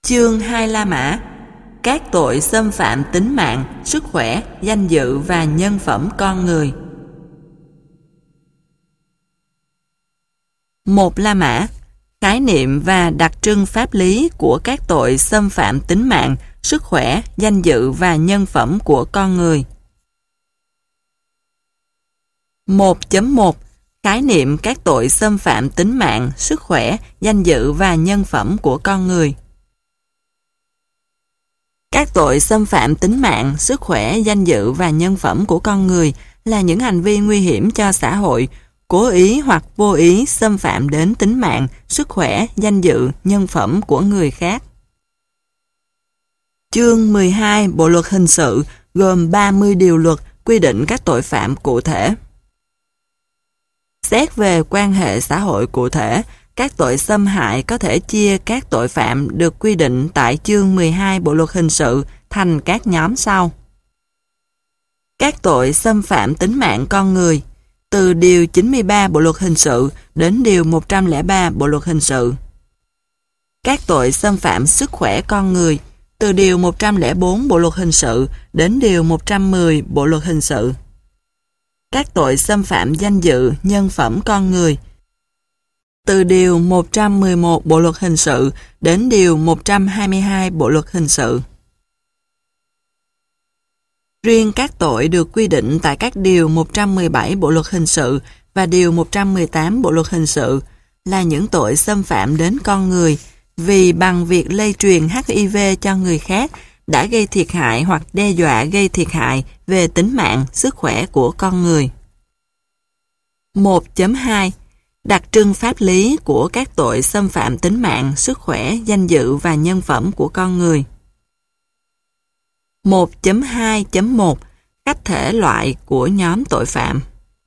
Chương 2 La Mã. Các tội xâm phạm tính mạng, sức khỏe, danh dự và nhân phẩm con người. 1. La Mã. Khái niệm và đặc trưng pháp lý của các tội xâm phạm tính mạng, sức khỏe, danh dự và nhân phẩm của con người. 1.1. Khái niệm các tội xâm phạm tính mạng, sức khỏe, danh dự và nhân phẩm của con người. Các tội xâm phạm tính mạng, sức khỏe, danh dự và nhân phẩm của con người là những hành vi nguy hiểm cho xã hội, cố ý hoặc vô ý xâm phạm đến tính mạng, sức khỏe, danh dự, nhân phẩm của người khác. Chương 12 Bộ luật hình sự gồm 30 điều luật quy định các tội phạm cụ thể. Xét về quan hệ xã hội cụ thể, các tội xâm hại có thể chia các tội phạm được quy định tại chương 12 Bộ luật hình sự thành các nhóm sau. Các tội xâm phạm tính mạng con người, từ điều 93 Bộ luật hình sự đến điều 103 Bộ luật hình sự. Các tội xâm phạm sức khỏe con người, từ điều 104 Bộ luật hình sự đến điều 110 Bộ luật hình sự. Các tội xâm phạm danh dự, nhân phẩm con người, từ điều 111 Bộ luật hình sự đến điều 122 Bộ luật hình sự. Riêng các tội được quy định tại các điều 117 Bộ luật hình sự và điều 118 Bộ luật hình sự là những tội xâm phạm đến con người vì bằng việc lây truyền HIV cho người khác đã gây thiệt hại hoặc đe dọa gây thiệt hại về tính mạng, sức khỏe của con người. 1.2 Đặc trưng pháp lý của các tội xâm phạm tính mạng, sức khỏe, danh dự và nhân phẩm của con người. 1.2.1 Các thể loại của nhóm tội phạm.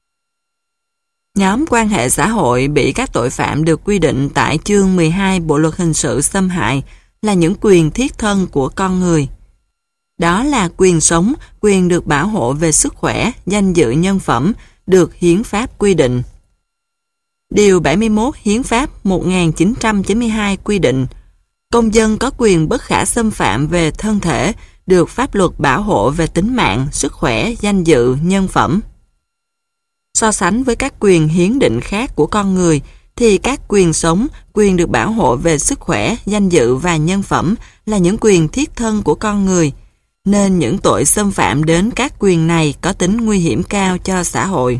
Nhóm quan hệ xã hội bị các tội phạm được quy định tại chương 12 Bộ luật hình sự xâm hại là những quyền thiết thân của con người. Đó là quyền sống, quyền được bảo hộ về sức khỏe, danh dự nhân phẩm, được Hiến pháp quy định. Điều 71 Hiến pháp 1992 quy định, công dân có quyền bất khả xâm phạm về thân thể, được pháp luật bảo hộ về tính mạng, sức khỏe, danh dự, nhân phẩm. So sánh với các quyền hiến định khác của con người, thì các quyền sống, quyền được bảo hộ về sức khỏe, danh dự và nhân phẩm là những quyền thiết thân của con người, nên những tội xâm phạm đến các quyền này có tính nguy hiểm cao cho xã hội.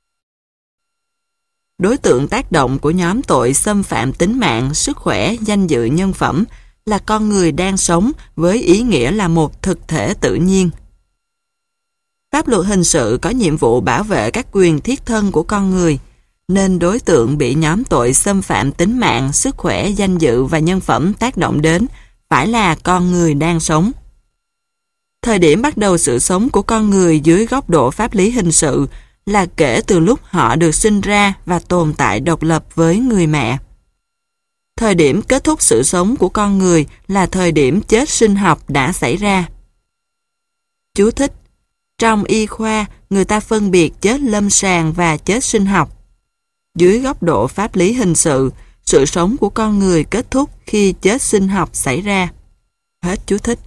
Đối tượng tác động của nhóm tội xâm phạm tính mạng, sức khỏe, danh dự, nhân phẩm là con người đang sống với ý nghĩa là một thực thể tự nhiên. Pháp luật hình sự có nhiệm vụ bảo vệ các quyền thiết thân của con người, nên đối tượng bị nhóm tội xâm phạm tính mạng, sức khỏe, danh dự và nhân phẩm tác động đến phải là con người đang sống. Thời điểm bắt đầu sự sống của con người dưới góc độ pháp lý hình sự là kể từ lúc họ được sinh ra và tồn tại độc lập với người mẹ. Thời điểm kết thúc sự sống của con người là thời điểm chết sinh học đã xảy ra. Chú thích: trong y khoa, người ta phân biệt chết lâm sàng và chết sinh học. Dưới góc độ pháp lý hình sự, sự sống của con người kết thúc khi chết sinh học xảy ra. Hết chú thích.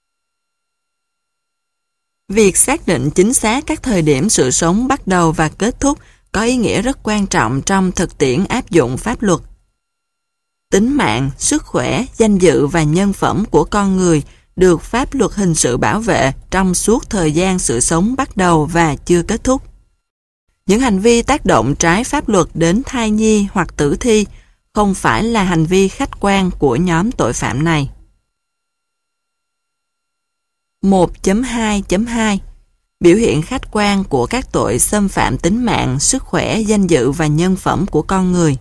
Việc xác định chính xác các thời điểm sự sống bắt đầu và kết thúc có ý nghĩa rất quan trọng trong thực tiễn áp dụng pháp luật. Tính mạng, sức khỏe, danh dự và nhân phẩm của con người được pháp luật hình sự bảo vệ trong suốt thời gian sự sống bắt đầu và chưa kết thúc. Những hành vi tác động trái pháp luật đến thai nhi hoặc tử thi không phải là hành vi khách quan của nhóm tội phạm này. 1.2.2 Biểu hiện khách quan của các tội xâm phạm tính mạng, sức khỏe, danh dự và nhân phẩm của con người.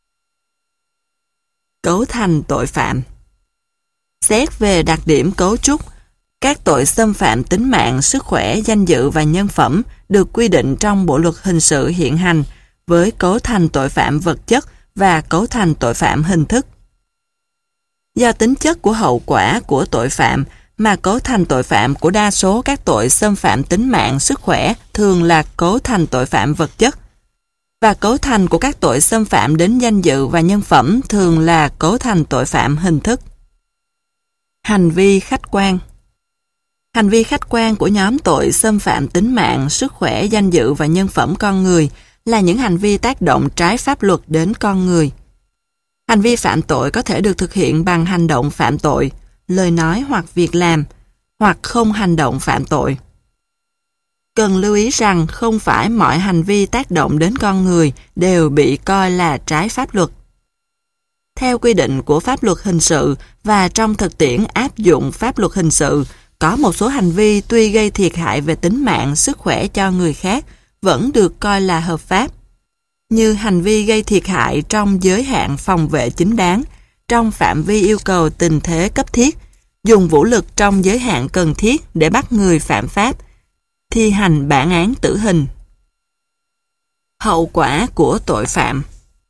Cấu thành tội phạm. Xét về đặc điểm cấu trúc, các tội xâm phạm tính mạng, sức khỏe, danh dự và nhân phẩm được quy định trong Bộ luật hình sự hiện hành với cấu thành tội phạm vật chất và cấu thành tội phạm hình thức. Do tính chất của hậu quả của tội phạm mà cấu thành tội phạm của đa số các tội xâm phạm tính mạng, sức khỏe thường là cấu thành tội phạm vật chất, và cấu thành của các tội xâm phạm đến danh dự và nhân phẩm thường là cấu thành tội phạm hình thức. Hành vi khách quan. Hành vi khách quan của nhóm tội xâm phạm tính mạng, sức khỏe, danh dự và nhân phẩm con người là những hành vi tác động trái pháp luật đến con người. Hành vi phạm tội có thể được thực hiện bằng hành động phạm tội, lời nói hoặc việc làm, hoặc không hành động phạm tội. Cần lưu ý rằng không phải mọi hành vi tác động đến con người đều bị coi là trái pháp luật. Theo quy định của pháp luật hình sự và trong thực tiễn áp dụng pháp luật hình sự, có một số hành vi tuy gây thiệt hại về tính mạng, sức khỏe cho người khác vẫn được coi là hợp pháp, như hành vi gây thiệt hại trong giới hạn phòng vệ chính đáng, trong phạm vi yêu cầu tình thế cấp thiết, dùng vũ lực trong giới hạn cần thiết để bắt người phạm pháp, thi hành bản án tử hình. Hậu quả của tội phạm.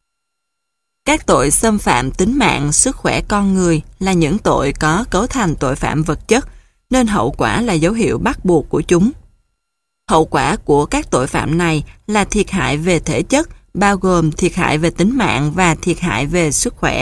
Các tội xâm phạm tính mạng, sức khỏe con người là những tội có cấu thành tội phạm vật chất, nên hậu quả là dấu hiệu bắt buộc của chúng. Hậu quả của các tội phạm này là thiệt hại về thể chất, bao gồm thiệt hại về tính mạng và thiệt hại về sức khỏe.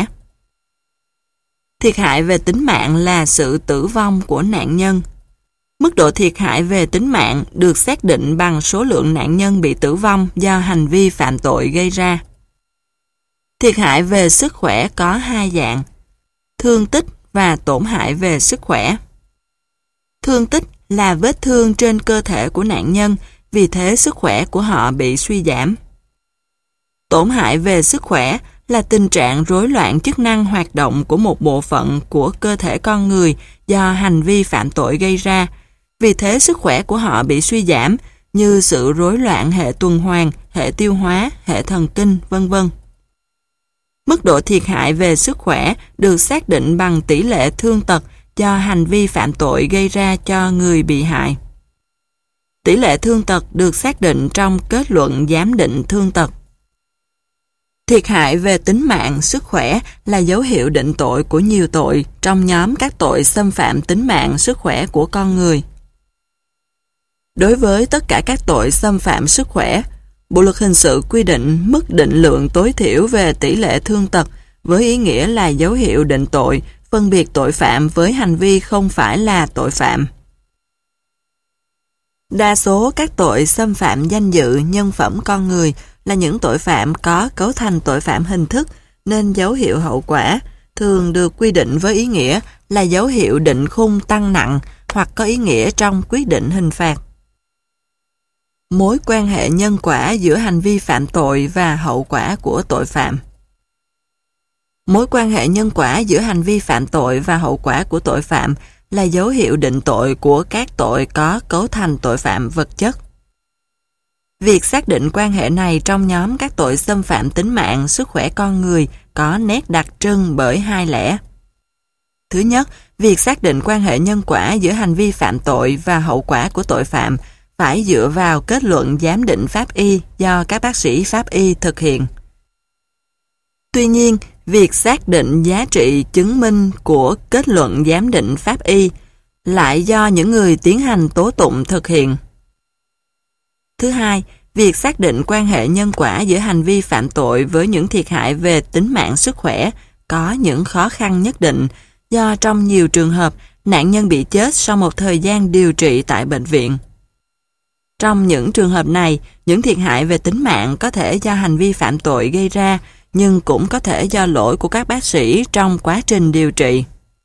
Thiệt hại về tính mạng là sự tử vong của nạn nhân. Mức độ thiệt hại về tính mạng được xác định bằng số lượng nạn nhân bị tử vong do hành vi phạm tội gây ra. Thiệt hại về sức khỏe có hai dạng: thương tích và tổn hại về sức khỏe. Thương tích là vết thương trên cơ thể của nạn nhân, vì thế sức khỏe của họ bị suy giảm. Tổn hại về sức khỏe là tình trạng rối loạn chức năng hoạt động của một bộ phận của cơ thể con người do hành vi phạm tội gây ra, vì thế sức khỏe của họ bị suy giảm, như sự rối loạn hệ tuần hoàn, hệ tiêu hóa, hệ thần kinh, vân vân. Mức độ thiệt hại về sức khỏe được xác định bằng tỷ lệ thương tật do hành vi phạm tội gây ra cho người bị hại. Tỷ lệ thương tật được xác định trong kết luận giám định thương tật. Thiệt hại về tính mạng, sức khỏe là dấu hiệu định tội của nhiều tội trong nhóm các tội xâm phạm tính mạng, sức khỏe của con người. Đối với tất cả các tội xâm phạm sức khỏe, Bộ luật hình sự quy định mức định lượng tối thiểu về tỷ lệ thương tật với ý nghĩa là dấu hiệu định tội, phân biệt tội phạm với hành vi không phải là tội phạm. Đa số các tội xâm phạm danh dự, nhân phẩm con người là những tội phạm có cấu thành tội phạm hình thức, nên dấu hiệu hậu quả thường được quy định với ý nghĩa là dấu hiệu định khung tăng nặng hoặc có ý nghĩa trong quyết định hình phạt. Mối quan hệ nhân quả giữa hành vi phạm tội và hậu quả của tội phạm. Mối quan hệ nhân quả giữa hành vi phạm tội và hậu quả của tội phạm là dấu hiệu định tội của các tội có cấu thành tội phạm vật chất. Việc xác định quan hệ này trong nhóm các tội xâm phạm tính mạng, sức khỏe con người có nét đặc trưng bởi hai lẽ. Thứ nhất, việc xác định quan hệ nhân quả giữa hành vi phạm tội và hậu quả của tội phạm phải dựa vào kết luận giám định pháp y do các bác sĩ pháp y thực hiện. Tuy nhiên, việc xác định giá trị chứng minh của kết luận giám định pháp y lại do những người tiến hành tố tụng thực hiện. Thứ hai, việc xác định quan hệ nhân quả giữa hành vi phạm tội với những thiệt hại về tính mạng sức khỏe có những khó khăn nhất định do trong nhiều trường hợp nạn nhân bị chết sau một thời gian điều trị tại bệnh viện. Trong những trường hợp này, những thiệt hại về tính mạng có thể do hành vi phạm tội gây ra, nhưng cũng có thể do lỗi của các bác sĩ trong quá trình điều trị.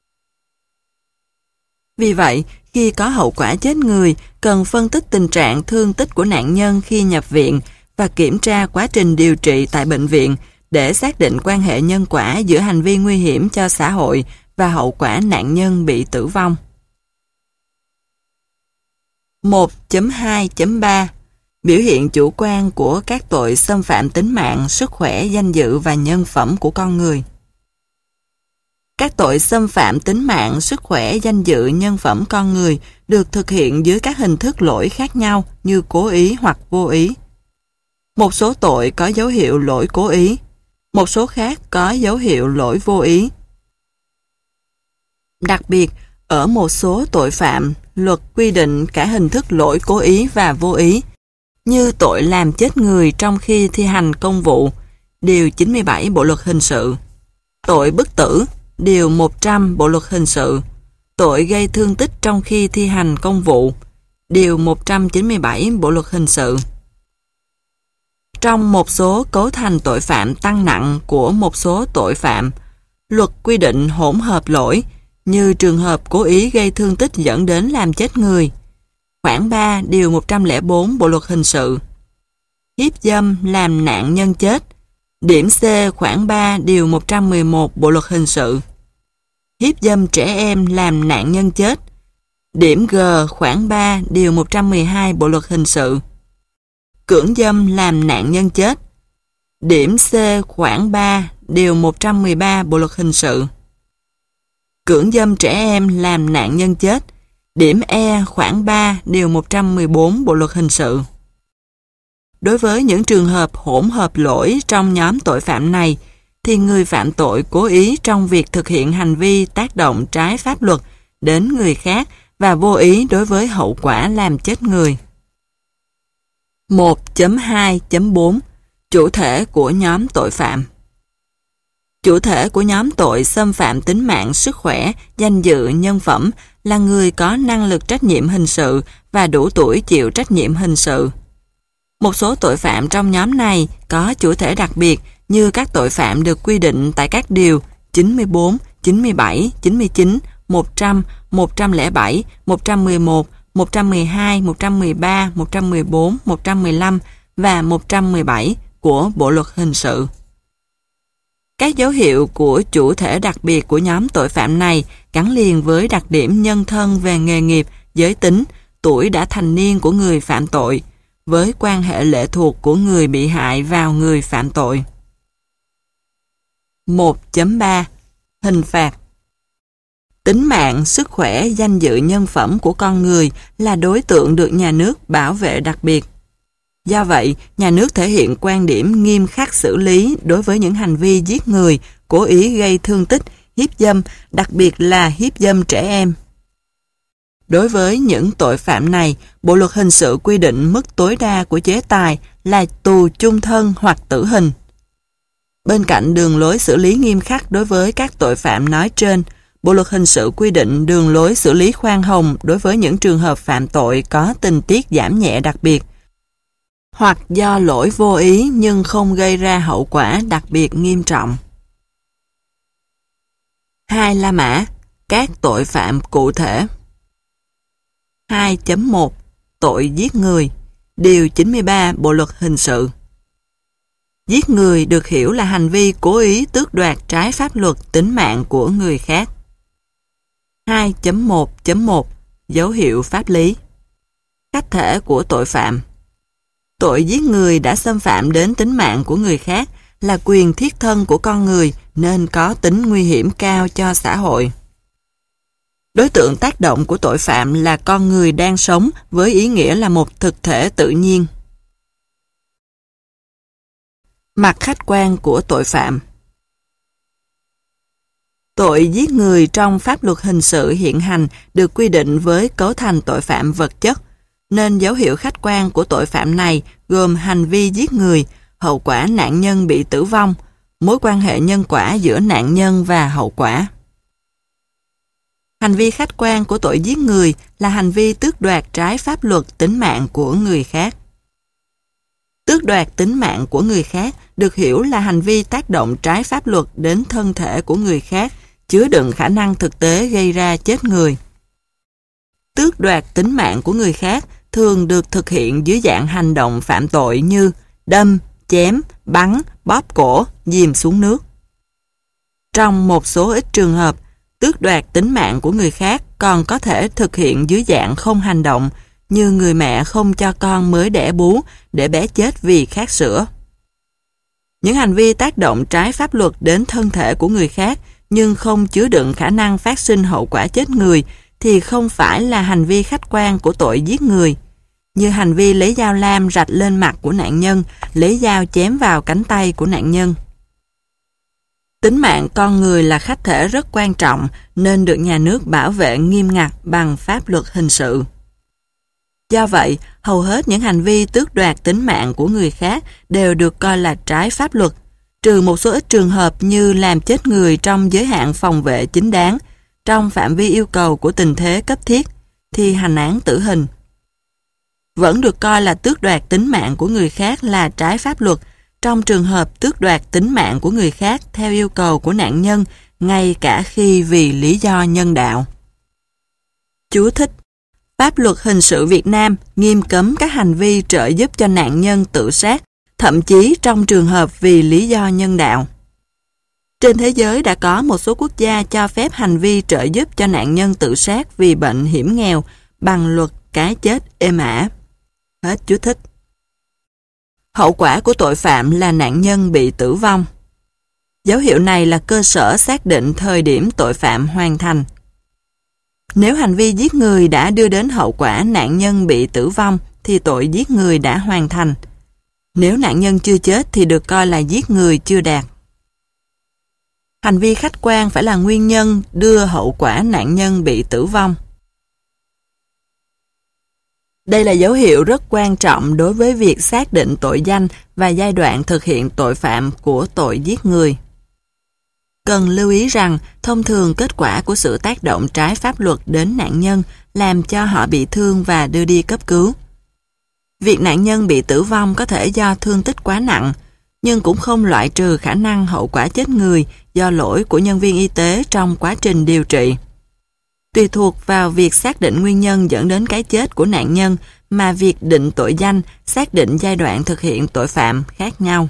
Vì vậy, khi có hậu quả chết người, cần phân tích tình trạng thương tích của nạn nhân khi nhập viện và kiểm tra quá trình điều trị tại bệnh viện để xác định quan hệ nhân quả giữa hành vi nguy hiểm cho xã hội và hậu quả nạn nhân bị tử vong. 1.2.3 Biểu hiện chủ quan của các tội xâm phạm tính mạng, sức khỏe, danh dự và nhân phẩm của con người. Các tội xâm phạm tính mạng, sức khỏe, danh dự, nhân phẩm con người được thực hiện dưới các hình thức lỗi khác nhau như cố ý hoặc vô ý. Một số tội có dấu hiệu lỗi cố ý, một số khác có dấu hiệu lỗi vô ý. Đặc biệt, ở một số tội phạm, luật quy định cả hình thức lỗi cố ý và vô ý, như tội làm chết người trong khi thi hành công vụ, Điều 97 Bộ luật hình sự, tội bức tử, Điều 100 Bộ luật hình sự, tội gây thương tích trong khi thi hành công vụ, Điều 197 Bộ Luật Hình sự. Trong một số cấu thành tội phạm tăng nặng của một số tội phạm, luật quy định hỗn hợp lỗi như trường hợp cố ý gây thương tích dẫn đến làm chết người, khoản 3 Điều 104 Bộ Luật Hình sự. Hiếp dâm làm nạn nhân chết, điểm C khoản 3 Điều 111 Bộ Luật Hình sự. Hiếp dâm trẻ em làm nạn nhân chết, điểm G khoản 3 Điều 112 Bộ Luật Hình sự. Cưỡng dâm làm nạn nhân chết, điểm C khoản 3 Điều 113 Bộ Luật Hình sự. Cưỡng dâm trẻ em làm nạn nhân chết, điểm E khoản 3 Điều 114 Bộ Luật Hình sự. Đối với những trường hợp hỗn hợp lỗi trong nhóm tội phạm này, thì người phạm tội cố ý trong việc thực hiện hành vi tác động trái pháp luật đến người khác và vô ý đối với hậu quả làm chết người. 1.2.4 Chủ thể của nhóm tội phạm. Chủ thể của nhóm tội xâm phạm tính mạng, sức khỏe, danh dự, nhân phẩm là người có năng lực trách nhiệm hình sự và đủ tuổi chịu trách nhiệm hình sự. Một số tội phạm trong nhóm này có chủ thể đặc biệt như các tội phạm được quy định tại các điều 94, 97, 99, 100, 107, 111, 112, 113, 114, 115 và 117 của Bộ Luật Hình sự. Các dấu hiệu của chủ thể đặc biệt của nhóm tội phạm này gắn liền với đặc điểm nhân thân về nghề nghiệp, giới tính, tuổi đã thành niên của người phạm tội, với quan hệ lệ thuộc của người bị hại vào người phạm tội. 1.3 Hình phạt. Tính mạng, sức khỏe, danh dự nhân phẩm của con người là đối tượng được nhà nước bảo vệ đặc biệt. Do vậy, nhà nước thể hiện quan điểm nghiêm khắc xử lý đối với những hành vi giết người, cố ý gây thương tích, hiếp dâm, đặc biệt là hiếp dâm trẻ em. Đối với những tội phạm này, Bộ Luật Hình sự quy định mức tối đa của chế tài là tù chung thân hoặc tử hình. Bên cạnh đường lối xử lý nghiêm khắc đối với các tội phạm nói trên, Bộ Luật Hình sự quy định đường lối xử lý khoan hồng đối với những trường hợp phạm tội có tình tiết giảm nhẹ đặc biệt, hoặc do lỗi vô ý nhưng không gây ra hậu quả đặc biệt nghiêm trọng. 2 La Mã. Các tội phạm cụ thể. 2.1 Tội giết người. Điều 93 Bộ Luật Hình sự. Giết người được hiểu là hành vi cố ý tước đoạt trái pháp luật tính mạng của người khác. 2.1.1 Dấu hiệu pháp lý. Khách thể của tội phạm. Tội giết người đã xâm phạm đến tính mạng của người khác là quyền thiết thân của con người nên có tính nguy hiểm cao cho xã hội. Đối tượng tác động của tội phạm là con người đang sống với ý nghĩa là một thực thể tự nhiên. Mặt khách quan của tội phạm. Tội giết người trong pháp luật hình sự hiện hành được quy định với cấu thành tội phạm vật chất, nên dấu hiệu khách quan của tội phạm này gồm hành vi giết người, hậu quả nạn nhân bị tử vong, mối quan hệ nhân quả giữa nạn nhân và hậu quả. Hành vi khách quan của tội giết người là hành vi tước đoạt trái pháp luật tính mạng của người khác. Tước đoạt tính mạng của người khác được hiểu là hành vi tác động trái pháp luật đến thân thể của người khác, chứa đựng khả năng thực tế gây ra chết người. Tước đoạt tính mạng của người khác thường được thực hiện dưới dạng hành động phạm tội như đâm, chém, bắn, bóp cổ, dìm xuống nước. Trong một số ít trường hợp, tước đoạt tính mạng của người khác còn có thể thực hiện dưới dạng không hành động, như người mẹ không cho con mới đẻ bú để bé chết vì khát sữa. Những hành vi tác động trái pháp luật đến thân thể của người khác nhưng không chứa đựng khả năng phát sinh hậu quả chết người thì không phải là hành vi khách quan của tội giết người, như hành vi lấy dao lam rạch lên mặt của nạn nhân, lấy dao chém vào cánh tay của nạn nhân. Tính mạng con người là khách thể rất quan trọng nên được nhà nước bảo vệ nghiêm ngặt bằng pháp luật hình sự. Do vậy, hầu hết những hành vi tước đoạt tính mạng của người khác đều được coi là trái pháp luật, trừ một số ít trường hợp như làm chết người trong giới hạn phòng vệ chính đáng, trong phạm vi yêu cầu của tình thế cấp thiết, thì hành án tử hình. Vẫn được coi là tước đoạt tính mạng của người khác là trái pháp luật trong trường hợp tước đoạt tính mạng của người khác theo yêu cầu của nạn nhân, ngay cả khi vì lý do nhân đạo. Chú thích: Pháp luật hình sự Việt Nam nghiêm cấm các hành vi trợ giúp cho nạn nhân tự sát, thậm chí trong trường hợp vì lý do nhân đạo. Trên thế giới đã có một số quốc gia cho phép hành vi trợ giúp cho nạn nhân tự sát vì bệnh hiểm nghèo bằng luật cái chết êm ả. Hết chú thích. Hậu quả của tội phạm là nạn nhân bị tử vong. Dấu hiệu này là cơ sở xác định thời điểm tội phạm hoàn thành. Nếu hành vi giết người đã đưa đến hậu quả nạn nhân bị tử vong thì tội giết người đã hoàn thành. Nếu nạn nhân chưa chết thì được coi là giết người chưa đạt. Hành vi khách quan phải là nguyên nhân đưa hậu quả nạn nhân bị tử vong. Đây là dấu hiệu rất quan trọng đối với việc xác định tội danh và giai đoạn thực hiện tội phạm của tội giết người. Cần lưu ý rằng, thông thường kết quả của sự tác động trái pháp luật đến nạn nhân làm cho họ bị thương và đưa đi cấp cứu. Việc nạn nhân bị tử vong có thể do thương tích quá nặng, nhưng cũng không loại trừ khả năng hậu quả chết người do lỗi của nhân viên y tế trong quá trình điều trị. Tùy thuộc vào việc xác định nguyên nhân dẫn đến cái chết của nạn nhân mà việc định tội danh, xác định giai đoạn thực hiện tội phạm khác nhau.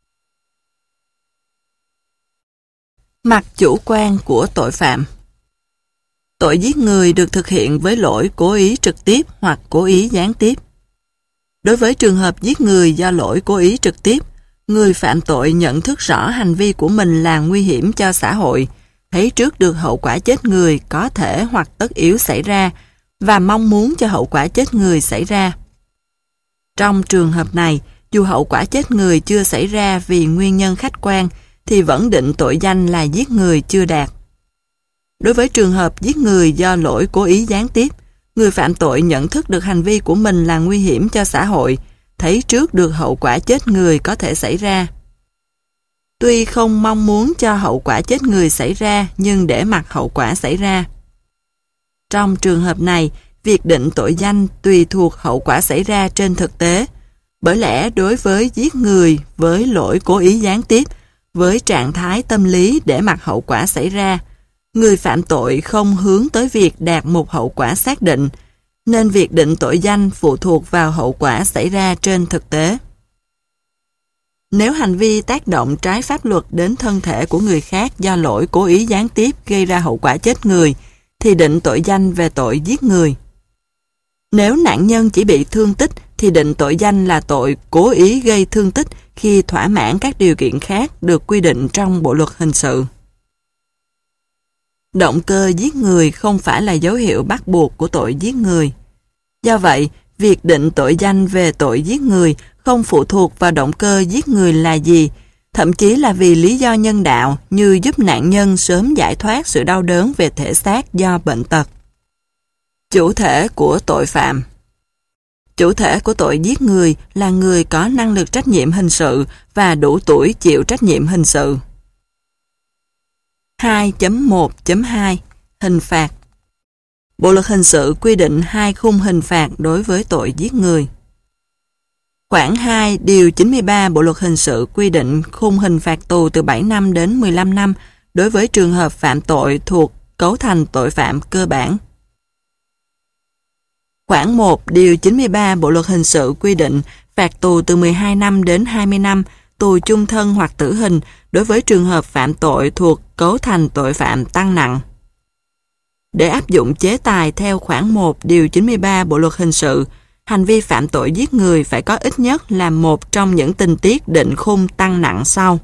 Mặt chủ quan của tội phạm. Tội giết người được thực hiện với lỗi cố ý trực tiếp hoặc cố ý gián tiếp. Đối với trường hợp giết người do lỗi cố ý trực tiếp, người phạm tội nhận thức rõ hành vi của mình là nguy hiểm cho xã hội, thấy trước được hậu quả chết người có thể hoặc tất yếu xảy ra và mong muốn cho hậu quả chết người xảy ra. Trong trường hợp này, dù hậu quả chết người chưa xảy ra vì nguyên nhân khách quan, thì vẫn định tội danh là giết người chưa đạt. Đối với trường hợp giết người do lỗi cố ý gián tiếp, người phạm tội nhận thức được hành vi của mình là nguy hiểm cho xã hội, thấy trước được hậu quả chết người có thể xảy ra. Tuy không mong muốn cho hậu quả chết người xảy ra, nhưng để mặc hậu quả xảy ra. Trong trường hợp này, việc định tội danh tùy thuộc hậu quả xảy ra trên thực tế. Bởi lẽ đối với giết người với lỗi cố ý gián tiếp, với trạng thái tâm lý để mặc hậu quả xảy ra, người phạm tội không hướng tới việc đạt một hậu quả xác định, nên việc định tội danh phụ thuộc vào hậu quả xảy ra trên thực tế. Nếu hành vi tác động trái pháp luật đến thân thể của người khác do lỗi cố ý gián tiếp gây ra hậu quả chết người, thì định tội danh về tội giết người. Nếu nạn nhân chỉ bị thương tích, thì định tội danh là tội cố ý gây thương tích khi thỏa mãn các điều kiện khác được quy định trong Bộ luật hình sự. Động cơ giết người không phải là dấu hiệu bắt buộc của tội giết người. Do vậy, việc định tội danh về tội giết người không phụ thuộc vào động cơ giết người là gì, thậm chí là vì lý do nhân đạo như giúp nạn nhân sớm giải thoát sự đau đớn về thể xác do bệnh tật. Chủ thể của tội phạm. Chủ thể của tội giết người là người có năng lực trách nhiệm hình sự và đủ tuổi chịu trách nhiệm hình sự. 2.1.2 Hình phạt. Bộ luật hình sự quy định 2 khung hình phạt đối với tội giết người. Khoản 2 điều 93 Bộ luật hình sự quy định khung hình phạt tù từ 7 năm đến 15 năm đối với trường hợp phạm tội thuộc cấu thành tội phạm cơ bản. Khoản 1 điều 93 Bộ luật hình sự quy định phạt tù từ 12 năm đến 20 năm, tù chung thân hoặc tử hình đối với trường hợp phạm tội thuộc cấu thành tội phạm tăng nặng. Để áp dụng chế tài theo khoản 1 điều 93 Bộ luật hình sự, hành vi phạm tội giết người phải có ít nhất là một trong những tình tiết định khung tăng nặng sau.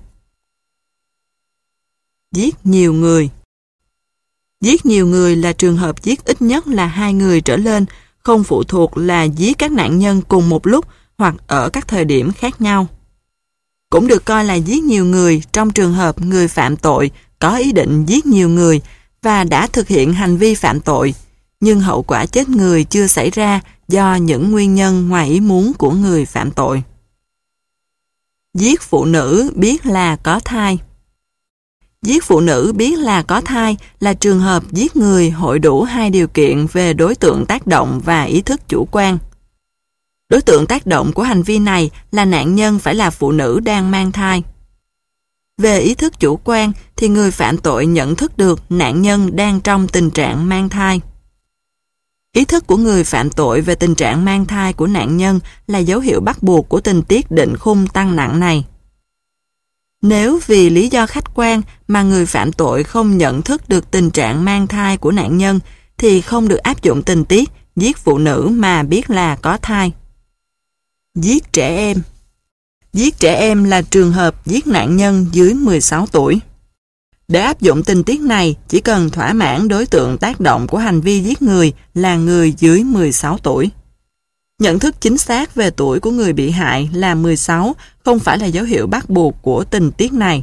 Giết nhiều người. Giết nhiều người là trường hợp giết ít nhất là 2 người trở lên, không phụ thuộc là giết các nạn nhân cùng một lúc hoặc ở các thời điểm khác nhau. Cũng được coi là giết nhiều người trong trường hợp người phạm tội có ý định giết nhiều người và đã thực hiện hành vi phạm tội, nhưng hậu quả chết người chưa xảy ra do những nguyên nhân ngoài ý muốn của người phạm tội. Giết phụ nữ biết là có thai. Giết phụ nữ biết là có thai là trường hợp giết người hội đủ hai điều kiện về đối tượng tác động và ý thức chủ quan. Đối tượng tác động của hành vi này là nạn nhân phải là phụ nữ đang mang thai. Về ý thức chủ quan thì người phạm tội nhận thức được nạn nhân đang trong tình trạng mang thai. Ý thức của người phạm tội về tình trạng mang thai của nạn nhân là dấu hiệu bắt buộc của tình tiết định khung tăng nặng này. Nếu vì lý do khách quan mà người phạm tội không nhận thức được tình trạng mang thai của nạn nhân thì không được áp dụng tình tiết giết phụ nữ mà biết là có thai. Giết trẻ em. Giết trẻ em là trường hợp giết nạn nhân dưới 16 tuổi. Để áp dụng tình tiết này, chỉ cần thỏa mãn đối tượng tác động của hành vi giết người là người dưới 16 tuổi. Nhận thức chính xác về tuổi của người bị hại là 16 không phải là dấu hiệu bắt buộc của tình tiết này.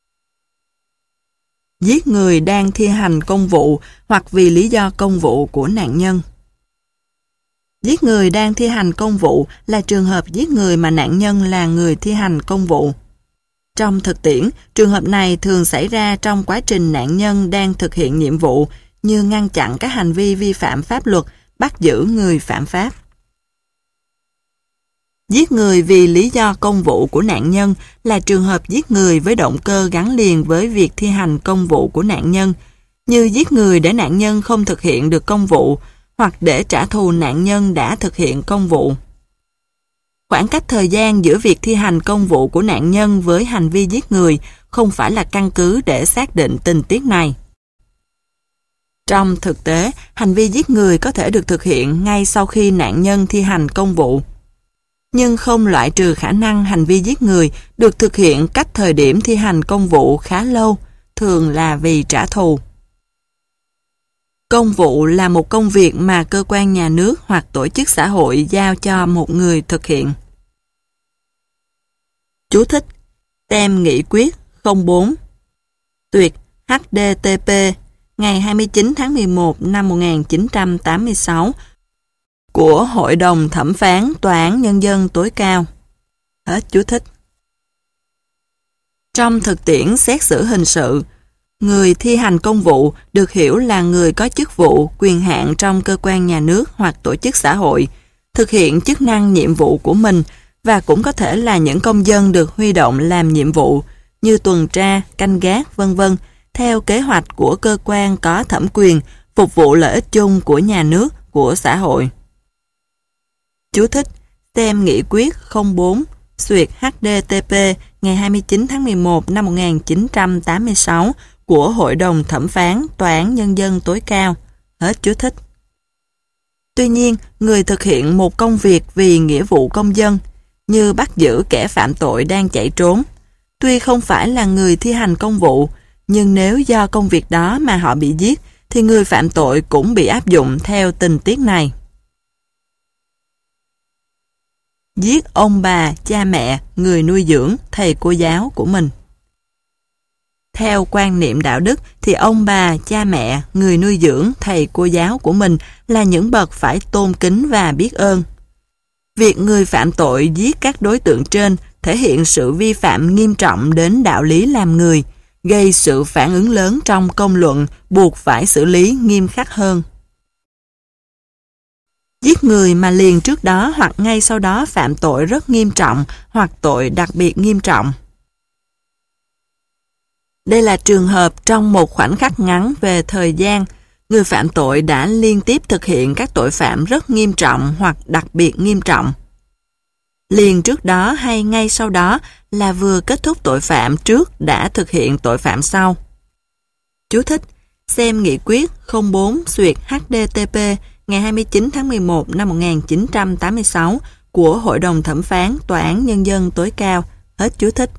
Giết người đang thi hành công vụ hoặc vì lý do công vụ của nạn nhân. Giết người đang thi hành công vụ là trường hợp giết người mà nạn nhân là người thi hành công vụ. Trong thực tiễn, trường hợp này thường xảy ra trong quá trình nạn nhân đang thực hiện nhiệm vụ như ngăn chặn các hành vi vi phạm pháp luật, bắt giữ người phạm pháp. Giết người vì lý do công vụ của nạn nhân là trường hợp giết người với động cơ gắn liền với việc thi hành công vụ của nạn nhân, như giết người để nạn nhân không thực hiện được công vụ hoặc để trả thù nạn nhân đã thực hiện công vụ. Khoảng cách thời gian giữa việc thi hành công vụ của nạn nhân với hành vi giết người không phải là căn cứ để xác định tình tiết này. Trong thực tế, hành vi giết người có thể được thực hiện ngay sau khi nạn nhân thi hành công vụ. Nhưng không loại trừ khả năng hành vi giết người được thực hiện cách thời điểm thi hành công vụ khá lâu, thường là vì trả thù. Công vụ là một công việc mà cơ quan nhà nước hoặc tổ chức xã hội giao cho một người thực hiện. Chú thích: xem nghị quyết 04 tuyệt HDTP ngày 29 tháng 11 năm 1986 của Hội đồng Thẩm phán Tòa án Nhân dân tối cao. Hết chú thích. Trong thực tiễn xét xử hình sự, người thi hành công vụ được hiểu là người có chức vụ, quyền hạn trong cơ quan nhà nước hoặc tổ chức xã hội, thực hiện chức năng nhiệm vụ của mình và cũng có thể là những công dân được huy động làm nhiệm vụ như tuần tra, canh gác, v.v. theo kế hoạch của cơ quan có thẩm quyền, phục vụ lợi ích chung của nhà nước, của xã hội. Chú thích: xem nghị quyết 04 HDTP ngày 29 tháng 11 năm 1986 của Hội đồng Thẩm phán Tòa án Nhân dân tối cao. Hết chú thích. Tuy nhiên, người thực hiện một công việc vì nghĩa vụ công dân, như bắt giữ kẻ phạm tội đang chạy trốn, tuy không phải là người thi hành công vụ, nhưng nếu do công việc đó mà họ bị giết, thì người phạm tội cũng bị áp dụng theo tình tiết này. Giết ông bà, cha mẹ, người nuôi dưỡng, thầy cô giáo của mình. Theo quan niệm đạo đức thì ông bà, cha mẹ, người nuôi dưỡng, thầy cô giáo của mình là những bậc phải tôn kính và biết ơn. Việc người phạm tội giết các đối tượng trên thể hiện sự vi phạm nghiêm trọng đến đạo lý làm người, gây sự phản ứng lớn trong công luận, buộc phải xử lý nghiêm khắc hơn. Giết người mà liền trước đó hoặc ngay sau đó phạm tội rất nghiêm trọng hoặc tội đặc biệt nghiêm trọng. Đây là trường hợp trong một khoảnh khắc ngắn về thời gian, người phạm tội đã liên tiếp thực hiện các tội phạm rất nghiêm trọng hoặc đặc biệt nghiêm trọng. Liền trước đó hay ngay sau đó là vừa kết thúc tội phạm trước đã thực hiện tội phạm sau. Chú thích: xem nghị quyết 04 HDTP ngày 29 tháng 11 năm 1986 của Hội đồng Thẩm phán Tòa án Nhân dân tối cao. Hết chú thích.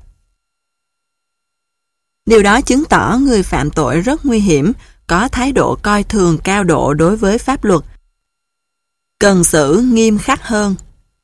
Điều đó chứng tỏ người phạm tội rất nguy hiểm, có thái độ coi thường cao độ đối với pháp luật, cần xử nghiêm khắc hơn.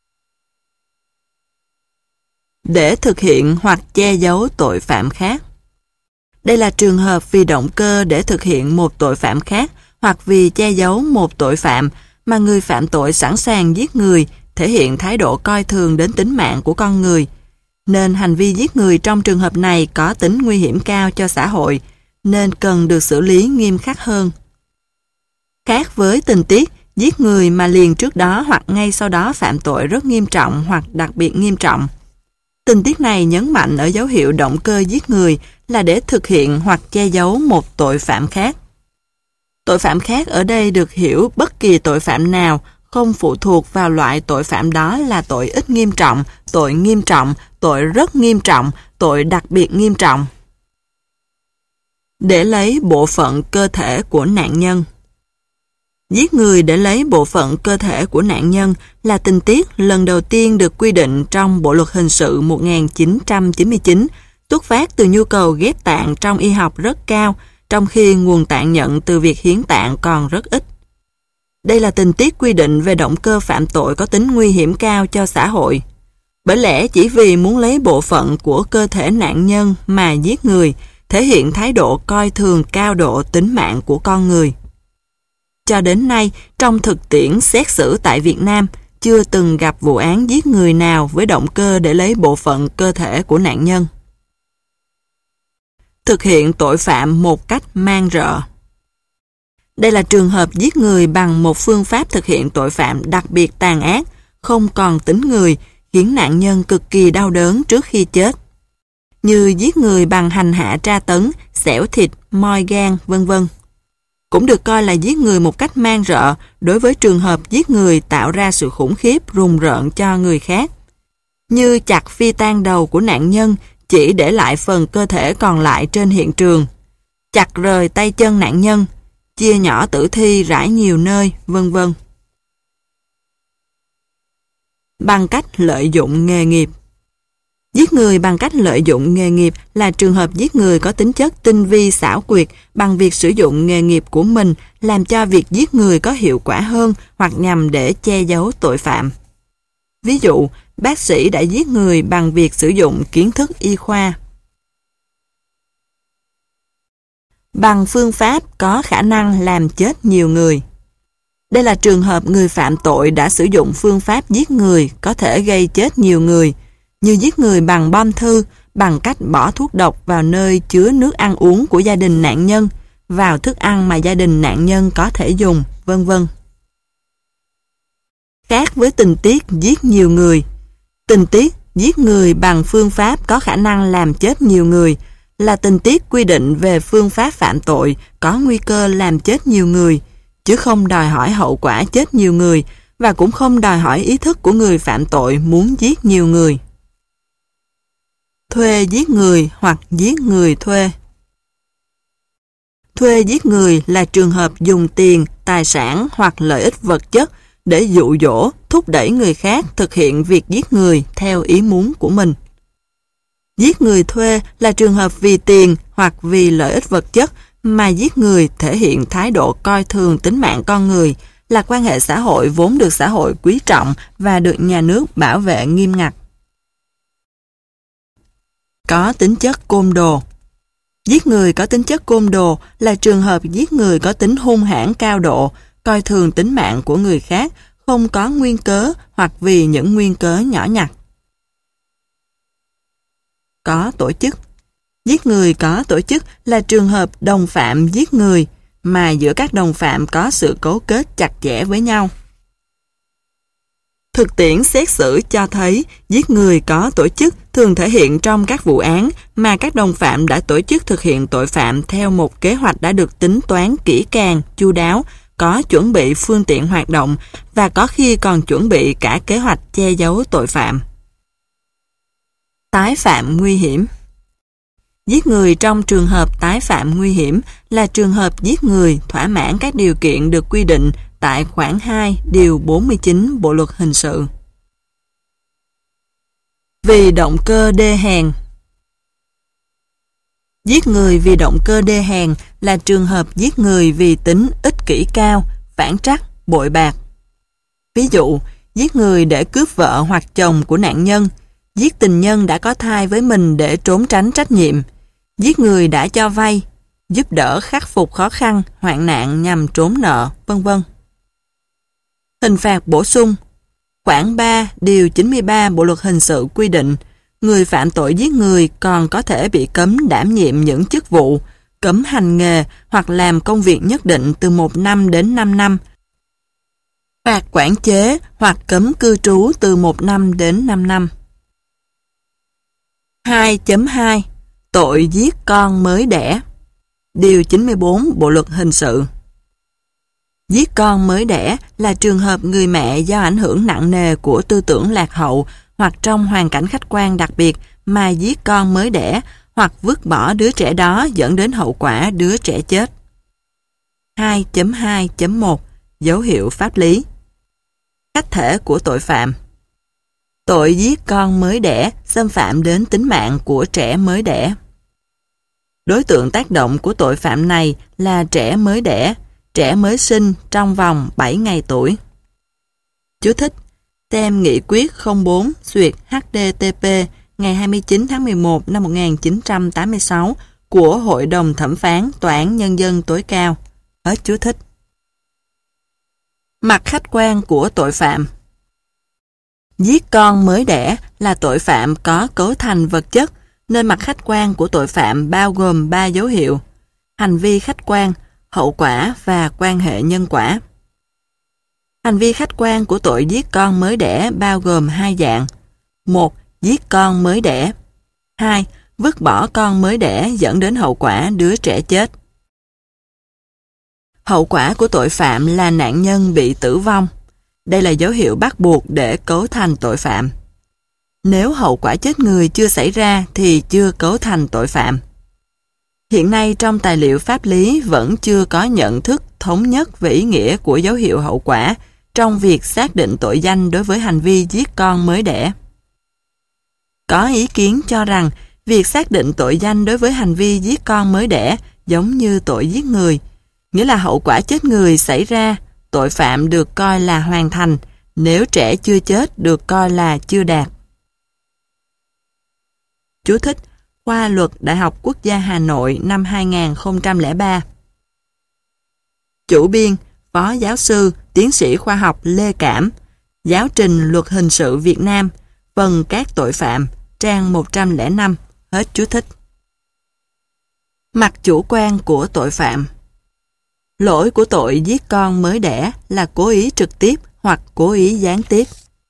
Để thực hiện hoặc che giấu tội phạm khác. Đây là trường hợp vì động cơ để thực hiện một tội phạm khác hoặc vì che giấu một tội phạm mà người phạm tội sẵn sàng giết người, thể hiện thái độ coi thường đến tính mạng của con người. nên hành vi giết người trong trường hợp này có tính nguy hiểm cao cho xã hội, nên cần được xử lý nghiêm khắc hơn. Khác với tình tiết giết người mà liền trước đó hoặc ngay sau đó phạm tội rất nghiêm trọng hoặc đặc biệt nghiêm trọng. Tình tiết này nhấn mạnh ở dấu hiệu động cơ giết người là để thực hiện hoặc che giấu một tội phạm khác. Tội phạm khác ở đây được hiểu bất kỳ tội phạm nào không phụ thuộc vào loại tội phạm đó là tội ít nghiêm trọng, tội rất nghiêm trọng, tội đặc biệt nghiêm trọng. Để lấy bộ phận cơ thể của nạn nhân. Giết người để lấy bộ phận cơ thể của nạn nhân là tình tiết lần đầu tiên được quy định trong Bộ luật hình sự 1999, xuất phát từ nhu cầu ghép tạng trong y học rất cao, trong khi nguồn tạng nhận từ việc hiến tạng còn rất ít. Đây là tình tiết quy định về động cơ phạm tội có tính nguy hiểm cao cho xã hội. Bởi lẽ chỉ vì muốn lấy bộ phận của cơ thể nạn nhân mà giết người, thể hiện thái độ coi thường cao độ tính mạng của con người. Cho đến nay, trong thực tiễn xét xử tại Việt Nam, chưa từng gặp vụ án giết người nào với động cơ để lấy bộ phận cơ thể của nạn nhân. Thực hiện tội phạm một cách man rợ. Đây là trường hợp giết người bằng một phương pháp thực hiện tội phạm đặc biệt tàn ác, không còn tính người, khiến nạn nhân cực kỳ đau đớn trước khi chết. Như giết người bằng hành hạ tra tấn, xẻo thịt, moi gan, v.v. Cũng được coi là giết người một cách man rợ đối với trường hợp giết người tạo ra sự khủng khiếp rùng rợn cho người khác. Như chặt phi tan đầu của nạn nhân chỉ để lại phần cơ thể còn lại trên hiện trường, chặt rời tay chân nạn nhân, chia nhỏ tử thi rải nhiều nơi, v.v. Bằng cách lợi dụng nghề nghiệp. Giết người bằng cách lợi dụng nghề nghiệp là trường hợp giết người có tính chất tinh vi xảo quyệt bằng việc sử dụng nghề nghiệp của mình làm cho việc giết người có hiệu quả hơn hoặc nhằm để che giấu tội phạm. Ví dụ, bác sĩ đã giết người bằng việc sử dụng kiến thức y khoa. Bằng phương pháp có khả năng làm chết nhiều người. Đây là trường hợp người phạm tội đã sử dụng phương pháp giết người có thể gây chết nhiều người, như giết người bằng bom thư, bằng cách bỏ thuốc độc vào nơi chứa nước ăn uống của gia đình nạn nhân, vào thức ăn mà gia đình nạn nhân có thể dùng, v.v. Khác với tình tiết giết nhiều người, tình tiết giết người bằng phương pháp có khả năng làm chết nhiều người là tình tiết quy định về phương pháp phạm tội có nguy cơ làm chết nhiều người, chứ không đòi hỏi hậu quả chết nhiều người và cũng không đòi hỏi ý thức của người phạm tội muốn giết nhiều người. Thuê giết người hoặc giết người thuê. Thuê giết người là trường hợp dùng tiền, tài sản hoặc lợi ích vật chất để dụ dỗ, thúc đẩy người khác thực hiện việc giết người theo ý muốn của mình. Giết người thuê là trường hợp vì tiền hoặc vì lợi ích vật chất mà giết người thể hiện thái độ coi thường tính mạng con người, là quan hệ xã hội vốn được xã hội quý trọng và được nhà nước bảo vệ nghiêm ngặt. Có tính chất côn đồ. Giết người có tính chất côn đồ là trường hợp giết người có tính hung hãn cao độ, coi thường tính mạng của người khác, không có nguyên cớ hoặc vì những nguyên cớ nhỏ nhặt. Có tổ chức. Giết người có tổ chức là trường hợp đồng phạm giết người mà giữa các đồng phạm có sự cấu kết chặt chẽ với nhau. Thực tiễn xét xử cho thấy giết người có tổ chức thường thể hiện trong các vụ án mà các đồng phạm đã tổ chức thực hiện tội phạm theo một kế hoạch đã được tính toán kỹ càng, chu đáo, có chuẩn bị phương tiện hoạt động và có khi còn chuẩn bị cả kế hoạch che giấu tội phạm. Tái phạm nguy hiểm. Giết người trong trường hợp tái phạm nguy hiểm là trường hợp giết người thỏa mãn các điều kiện được quy định tại khoản 2 điều 49 Bộ luật hình sự. Vì động cơ đê hèn. Giết người vì động cơ đê hèn là trường hợp giết người vì tính ích kỷ cao, phản trắc, bội bạc. Ví dụ, giết người để cướp vợ hoặc chồng của nạn nhân, giết tình nhân đã có thai với mình để trốn tránh trách nhiệm, giết người đã cho vay, giúp đỡ khắc phục khó khăn, hoạn nạn nhằm trốn nợ, v.v. Hình phạt bổ sung. Khoản 3 điều 93 Bộ luật hình sự quy định Người phạm tội giết người còn có thể bị cấm đảm nhiệm những chức vụ, cấm hành nghề hoặc làm công việc nhất định từ 1 năm đến 5 năm, phạt quản chế hoặc cấm cư trú từ 1 năm đến 5 năm. 2.2 Tội giết con mới đẻ. Điều 94 Bộ luật hình sự. Giết con mới đẻ là trường hợp người mẹ do ảnh hưởng nặng nề của tư tưởng lạc hậu hoặc trong hoàn cảnh khách quan đặc biệt mà giết con mới đẻ hoặc vứt bỏ đứa trẻ đó dẫn đến hậu quả đứa trẻ chết. 2.2.1 Dấu hiệu pháp lý. Khách thể của tội phạm. Tội giết con mới đẻ xâm phạm đến tính mạng của trẻ mới đẻ. Đối tượng tác động của tội phạm này là trẻ mới đẻ, trẻ mới sinh trong vòng 7 ngày tuổi. Chú thích: xem Nghị quyết 04/HDTP ngày 29 tháng 11 năm 1986 của Hội đồng Thẩm phán Tòa án Nhân dân tối cao. Hết chú thích. Mặt khách quan của tội phạm. Giết con mới đẻ là tội phạm có cấu thành vật chất, nên mặt khách quan của tội phạm bao gồm 3 dấu hiệu: hành vi khách quan, hậu quả và quan hệ nhân quả. Hành vi khách quan của tội giết con mới đẻ bao gồm 2 dạng: 1. Giết con mới đẻ. 2. Vứt bỏ con mới đẻ dẫn đến hậu quả đứa trẻ chết. Hậu quả của tội phạm là nạn nhân bị tử vong. Đây là dấu hiệu bắt buộc để cấu thành tội phạm. Nếu hậu quả chết người chưa xảy ra thì chưa cấu thành tội phạm. Hiện nay trong tài liệu pháp lý vẫn chưa có nhận thức thống nhất về ý nghĩa của dấu hiệu hậu quả trong việc xác định tội danh đối với hành vi giết con mới đẻ. Có ý kiến cho rằng việc xác định tội danh đối với hành vi giết con mới đẻ giống như tội giết người, nghĩa là hậu quả chết người xảy ra, tội phạm được coi là hoàn thành, nếu trẻ chưa chết được coi là chưa đạt. Chú thích: Khoa Luật Đại học Quốc gia Hà Nội năm 2003. Chủ biên: Phó giáo sư, tiến sĩ khoa học Lê Cảm, Giáo trình Luật Hình sự Việt Nam, phần các tội phạm, trang 105. Hết chú thích. Mặt chủ quan của tội phạm. Lỗi của tội giết con mới đẻ là cố ý trực tiếp hoặc cố ý gián tiếp.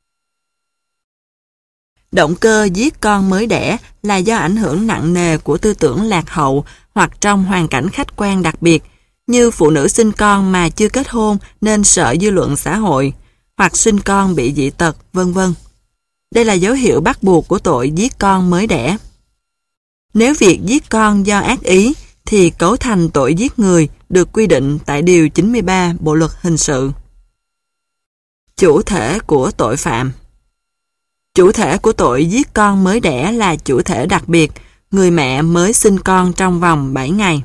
Động cơ giết con mới đẻ là do ảnh hưởng nặng nề của tư tưởng lạc hậu hoặc trong hoàn cảnh khách quan đặc biệt, như phụ nữ sinh con mà chưa kết hôn nên sợ dư luận xã hội, hoặc sinh con bị dị tật, vân vân. Đây là dấu hiệu bắt buộc của tội giết con mới đẻ. Nếu việc giết con do ác ý thì cấu thành tội giết người được quy định tại Điều 93 Bộ Luật Hình sự. Chủ thể của tội phạm. Chủ thể của tội giết con mới đẻ là chủ thể đặc biệt, người mẹ mới sinh con trong vòng 7 ngày.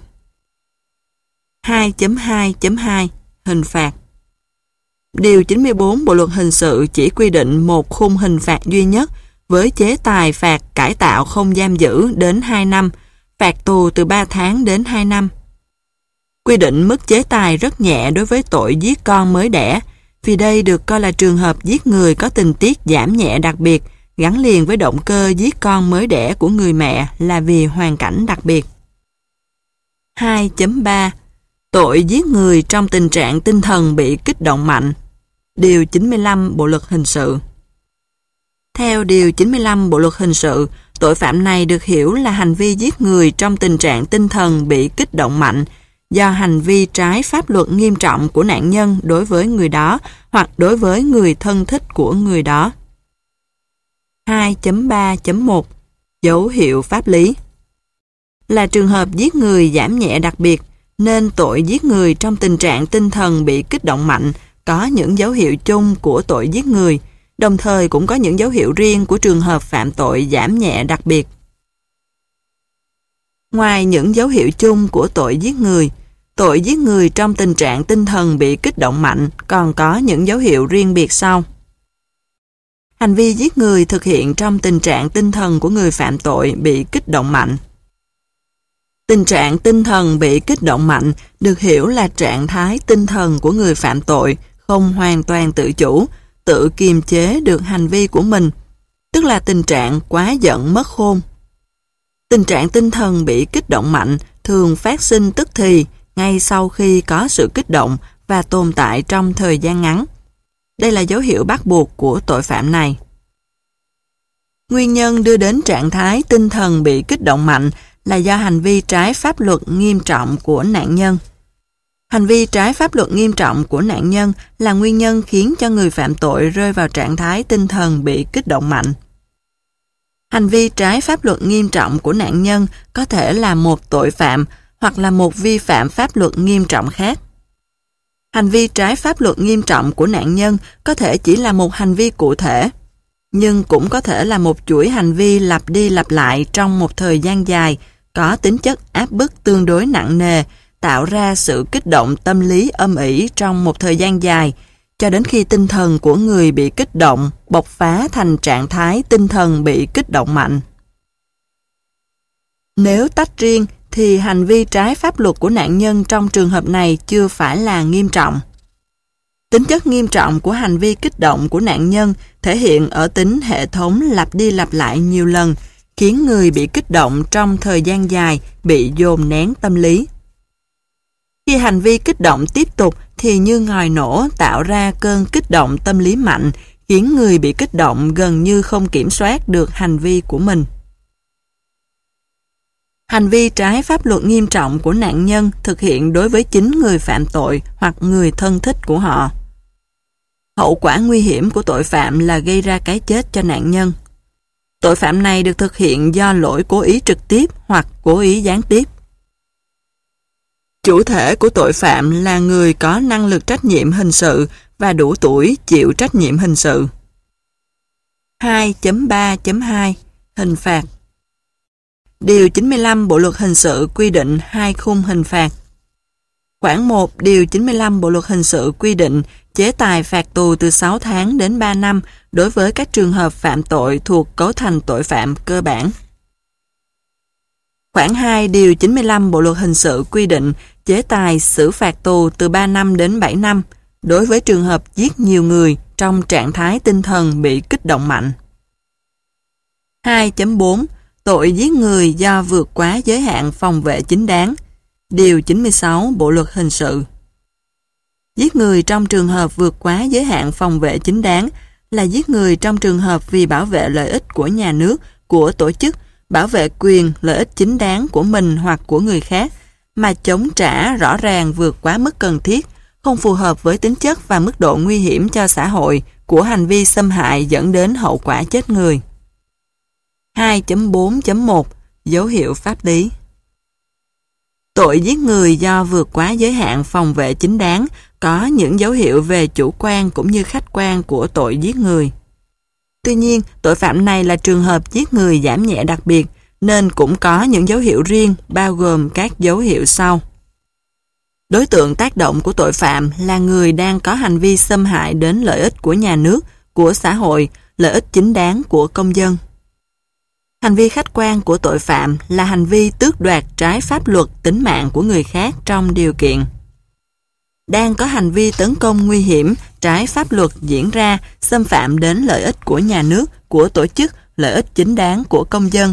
2.2.2 Hình phạt. Điều 94 Bộ Luật Hình sự chỉ quy định một khung hình phạt duy nhất với chế tài phạt cải tạo không giam giữ đến 2 năm, phạt tù từ 3 tháng đến 2 năm. Quy định mức chế tài rất nhẹ đối với tội giết con mới đẻ, vì đây được coi là trường hợp giết người có tình tiết giảm nhẹ đặc biệt, gắn liền với động cơ giết con mới đẻ của người mẹ là vì hoàn cảnh đặc biệt. 2.3 Tội giết người trong tình trạng tinh thần bị kích động mạnh. Điều 95 Bộ Luật Hình sự. Theo Điều 95 Bộ Luật Hình sự, tội phạm này được hiểu là hành vi giết người trong tình trạng tinh thần bị kích động mạnh do hành vi trái pháp luật nghiêm trọng của nạn nhân đối với người đó hoặc đối với người thân thích của người đó. 2.3.1 Dấu hiệu pháp lý. Là trường hợp giết người giảm nhẹ đặc biệt, nên tội giết người trong tình trạng tinh thần bị kích động mạnh có những dấu hiệu chung của tội giết người, đồng thời cũng có những dấu hiệu riêng của trường hợp phạm tội giảm nhẹ đặc biệt. Ngoài những dấu hiệu chung của tội giết người trong tình trạng tinh thần bị kích động mạnh còn có những dấu hiệu riêng biệt sau. Hành vi giết người thực hiện trong tình trạng tinh thần của người phạm tội bị kích động mạnh. Tình trạng tinh thần bị kích động mạnh được hiểu là trạng thái tinh thần của người phạm tội không hoàn toàn tự chủ, tự kiềm chế được hành vi của mình, tức là tình trạng quá giận mất khôn. Tình trạng tinh thần bị kích động mạnh thường phát sinh tức thì ngay sau khi có sự kích động và tồn tại trong thời gian ngắn. Đây là dấu hiệu bắt buộc của tội phạm này. Nguyên nhân đưa đến trạng thái tinh thần bị kích động mạnh là do hành vi trái pháp luật nghiêm trọng của nạn nhân. Hành vi trái pháp luật nghiêm trọng của nạn nhân là nguyên nhân khiến cho người phạm tội rơi vào trạng thái tinh thần bị kích động mạnh. Hành vi trái pháp luật nghiêm trọng của nạn nhân có thể là một tội phạm hoặc là một vi phạm pháp luật nghiêm trọng khác. Hành vi trái pháp luật nghiêm trọng của nạn nhân có thể chỉ là một hành vi cụ thể, nhưng cũng có thể là một chuỗi hành vi lặp đi lặp lại trong một thời gian dài, có tính chất áp bức tương đối nặng nề, tạo ra sự kích động tâm lý âm ỉ trong một thời gian dài, cho đến khi tinh thần của người bị kích động bộc phá thành trạng thái tinh thần bị kích động mạnh. Nếu tách riêng, thì hành vi trái pháp luật của nạn nhân trong trường hợp này chưa phải là nghiêm trọng. Tính chất nghiêm trọng của hành vi kích động của nạn nhân thể hiện ở tính hệ thống lặp đi lặp lại nhiều lần, khiến người bị kích động trong thời gian dài bị dồn nén tâm lý. Khi hành vi kích động tiếp tục thì như ngòi nổ tạo ra cơn kích động tâm lý mạnh, khiến người bị kích động gần như không kiểm soát được hành vi của mình. Hành vi trái pháp luật nghiêm trọng của nạn nhân thực hiện đối với chính người phạm tội hoặc người thân thích của họ. Hậu quả nguy hiểm của tội phạm là gây ra cái chết cho nạn nhân. Tội phạm này được thực hiện do lỗi cố ý trực tiếp hoặc cố ý gián tiếp. Chủ thể của tội phạm là người có năng lực trách nhiệm hình sự và đủ tuổi chịu trách nhiệm hình sự. 2.3.2 Hình phạt. Điều 95 Bộ luật hình sự quy định 2 khung hình phạt. Khoản 1 Điều 95 Bộ luật hình sự quy định chế tài phạt tù từ 6 tháng đến 3 năm đối với các trường hợp phạm tội thuộc cấu thành tội phạm cơ bản. Khoản 2 Điều 95 Bộ luật hình sự quy định chế tài xử phạt tù từ 3 năm đến 7 năm đối với trường hợp giết nhiều người trong trạng thái tinh thần bị kích động mạnh. 2.4 Tội giết người do vượt quá giới hạn phòng vệ chính đáng. Điều 96 Bộ luật hình sự. Giết người trong trường hợp vượt quá giới hạn phòng vệ chính đáng là giết người trong trường hợp vì bảo vệ lợi ích của nhà nước, của tổ chức, bảo vệ quyền, lợi ích chính đáng của mình hoặc của người khác, mà chống trả rõ ràng vượt quá mức cần thiết, không phù hợp với tính chất và mức độ nguy hiểm cho xã hội của hành vi xâm hại dẫn đến hậu quả chết người. 2.4.1 Dấu hiệu pháp lý. Tội giết người do vượt quá giới hạn phòng vệ chính đáng có những dấu hiệu về chủ quan cũng như khách quan của tội giết người. Tuy nhiên, tội phạm này là trường hợp giết người giảm nhẹ đặc biệt, nên cũng có những dấu hiệu riêng, bao gồm các dấu hiệu sau. Đối tượng tác động của tội phạm là người đang có hành vi xâm hại đến lợi ích của nhà nước, của xã hội, lợi ích chính đáng của công dân. Hành vi khách quan của tội phạm là hành vi tước đoạt trái pháp luật tính mạng của người khác trong điều kiện đang có hành vi tấn công nguy hiểm, trái pháp luật diễn ra, xâm phạm đến lợi ích của nhà nước, của tổ chức, lợi ích chính đáng của công dân.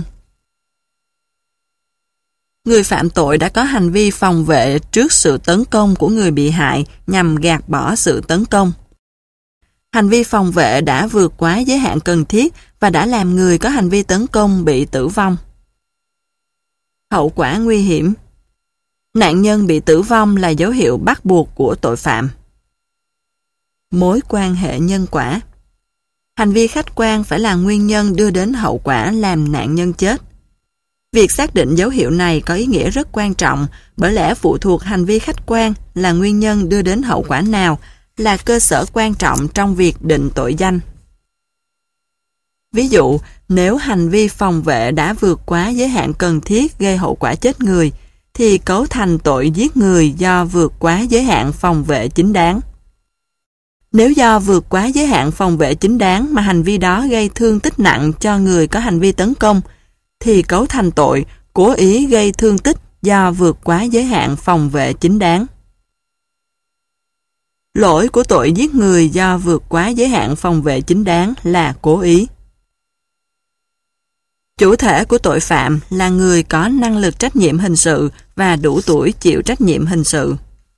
Người phạm tội đã có hành vi phòng vệ trước sự tấn công của người bị hại nhằm gạt bỏ sự tấn công. Hành vi phòng vệ đã vượt quá giới hạn cần thiết và đã làm người có hành vi tấn công bị tử vong. Hậu quả nguy hiểm. Nạn nhân bị tử vong là dấu hiệu bắt buộc của tội phạm. Mối quan hệ nhân quả. Hành vi khách quan phải là nguyên nhân đưa đến hậu quả làm nạn nhân chết. Việc xác định dấu hiệu này có ý nghĩa rất quan trọng, bởi lẽ phụ thuộc hành vi khách quan là nguyên nhân đưa đến hậu quả nào là cơ sở quan trọng trong việc định tội danh. Ví dụ, nếu hành vi phòng vệ đã vượt quá giới hạn cần thiết gây hậu quả chết người, thì cấu thành tội giết người do vượt quá giới hạn phòng vệ chính đáng. Nếu do vượt quá giới hạn phòng vệ chính đáng mà hành vi đó gây thương tích nặng cho người có hành vi tấn công, thì cấu thành tội cố ý gây thương tích do vượt quá giới hạn phòng vệ chính đáng. Lỗi của tội giết người do vượt quá giới hạn phòng vệ chính đáng là cố ý. Chủ thể của tội phạm là người có năng lực trách nhiệm hình sự và đủ tuổi chịu trách nhiệm hình sự.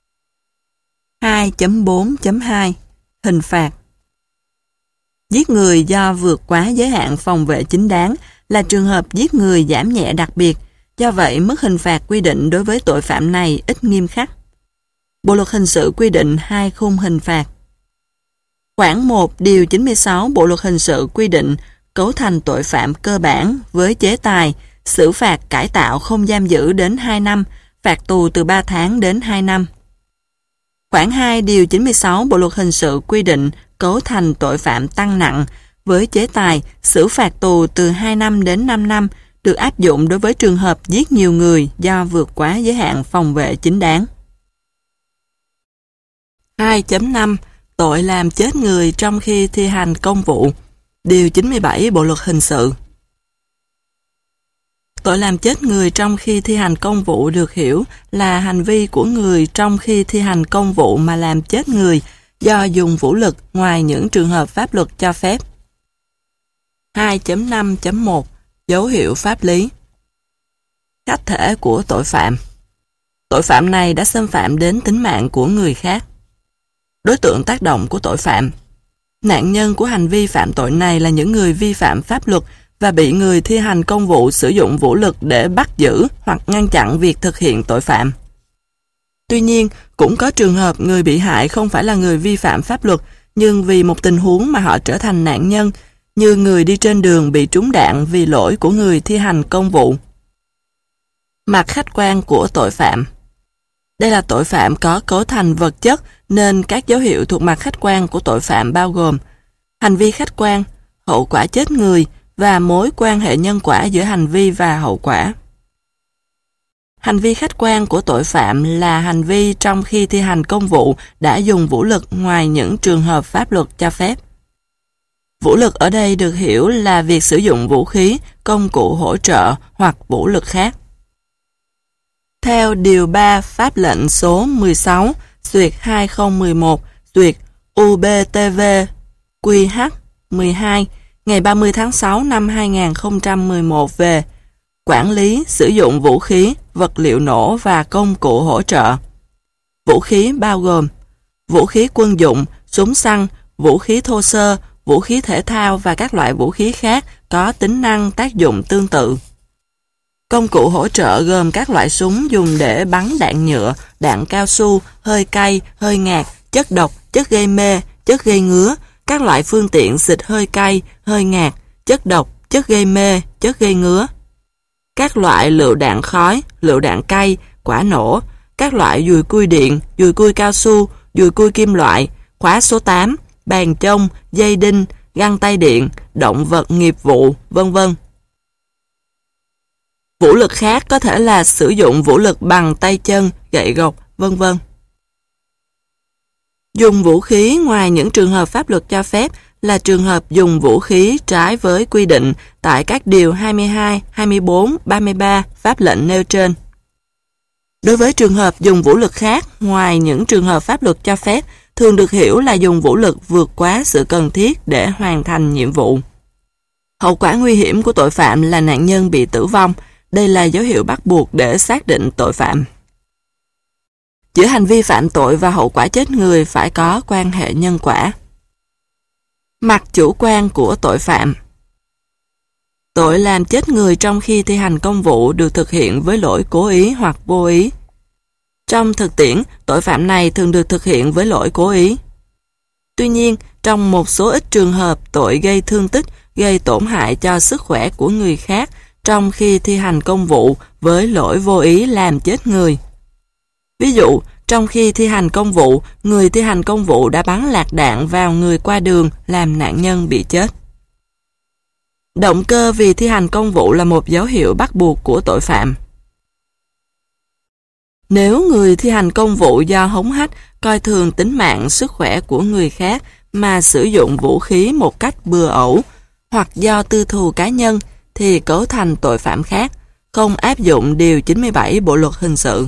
2.4.2 Hình phạt. Giết người do vượt quá giới hạn phòng vệ chính đáng là trường hợp giết người giảm nhẹ đặc biệt, do vậy mức hình phạt quy định đối với tội phạm này ít nghiêm khắc. Bộ luật hình sự quy định 2 khung hình phạt. Khoản 1 điều 96 Bộ luật hình sự quy định cấu thành tội phạm cơ bản với chế tài xử phạt cải tạo không giam giữ đến 2 năm, phạt tù từ 3 tháng đến 2 năm. Khoản 2 điều 96 Bộ luật hình sự quy định cấu thành tội phạm tăng nặng với chế tài xử phạt tù từ 2 năm đến 5 năm, được áp dụng đối với trường hợp giết nhiều người do vượt quá giới hạn phòng vệ chính đáng. 2.5 Tội làm chết người trong khi thi hành công vụ. Điều 97 Bộ luật hình sự. Tội làm chết người trong khi thi hành công vụ được hiểu là hành vi của người trong khi thi hành công vụ mà làm chết người do dùng vũ lực ngoài những trường hợp pháp luật cho phép. 2.5.1 Dấu hiệu pháp lý. Khách thể của tội phạm. Tội phạm này đã xâm phạm đến tính mạng của người khác. Đối tượng tác động của tội phạm. Nạn nhân của hành vi phạm tội này là những người vi phạm pháp luật và bị người thi hành công vụ sử dụng vũ lực để bắt giữ hoặc ngăn chặn việc thực hiện tội phạm. Tuy nhiên, cũng có trường hợp người bị hại không phải là người vi phạm pháp luật, nhưng vì một tình huống mà họ trở thành nạn nhân, như người đi trên đường bị trúng đạn vì lỗi của người thi hành công vụ. Mặt khách quan của tội phạm. Đây là tội phạm có cấu thành vật chất nên các dấu hiệu thuộc mặt khách quan của tội phạm bao gồm hành vi khách quan, hậu quả chết người và mối quan hệ nhân quả giữa hành vi và hậu quả. Hành vi khách quan của tội phạm là hành vi trong khi thi hành công vụ đã dùng vũ lực ngoài những trường hợp pháp luật cho phép. Vũ lực ở đây được hiểu là việc sử dụng vũ khí, công cụ hỗ trợ hoặc vũ lực khác. Theo Điều 3 Pháp lệnh số 16/2011/UBTV QH 12 ngày 30 tháng 6 năm 2011 về quản lý sử dụng vũ khí, vật liệu nổ và công cụ hỗ trợ. Vũ khí bao gồm vũ khí quân dụng, súng săn, vũ khí thô sơ, vũ khí thể thao và các loại vũ khí khác có tính năng tác dụng tương tự. Công cụ hỗ trợ gồm các loại súng dùng để bắn đạn nhựa, đạn cao su, hơi cay, hơi ngạt, chất độc, chất gây mê, chất gây ngứa, các loại phương tiện xịt hơi cay, hơi ngạt, chất độc, chất gây mê, chất gây ngứa. Các loại lựu đạn khói, lựu đạn cay, quả nổ, các loại dùi cui điện, dùi cui cao su, dùi cui kim loại, khóa số 8, bàn chông, dây đinh, găng tay điện, động vật nghiệp vụ, vân vân. Vũ lực khác có thể là sử dụng vũ lực bằng tay chân, gậy gộc, vân vân. Dùng vũ khí ngoài những trường hợp pháp luật cho phép là trường hợp dùng vũ khí trái với quy định tại các điều 22, 24, 33 pháp lệnh nêu trên. Đối với trường hợp dùng vũ lực khác ngoài những trường hợp pháp luật cho phép, thường được hiểu là dùng vũ lực vượt quá sự cần thiết để hoàn thành nhiệm vụ. Hậu quả nguy hiểm của tội phạm là nạn nhân bị tử vong. Đây là dấu hiệu bắt buộc để xác định tội phạm. Giữa hành vi phạm tội và hậu quả chết người phải có quan hệ nhân quả. Mặt chủ quan của tội phạm. Tội làm chết người trong khi thi hành công vụ được thực hiện với lỗi cố ý hoặc vô ý. Trong thực tiễn, tội phạm này thường được thực hiện với lỗi cố ý. Tuy nhiên, trong một số ít trường hợp, tội gây thương tích, gây tổn hại cho sức khỏe của người khác trong khi thi hành công vụ với lỗi vô ý làm chết người. Ví dụ, trong khi thi hành công vụ, người thi hành công vụ đã bắn lạc đạn vào người qua đường làm nạn nhân bị chết. Động cơ vì thi hành công vụ là một dấu hiệu bắt buộc của tội phạm. Nếu người thi hành công vụ do hống hách, coi thường tính mạng, sức khỏe của người khác mà sử dụng vũ khí một cách bừa ẩu, hoặc do tư thù cá nhân, thì cấu thành tội phạm khác, không áp dụng điều 97 Bộ luật hình sự.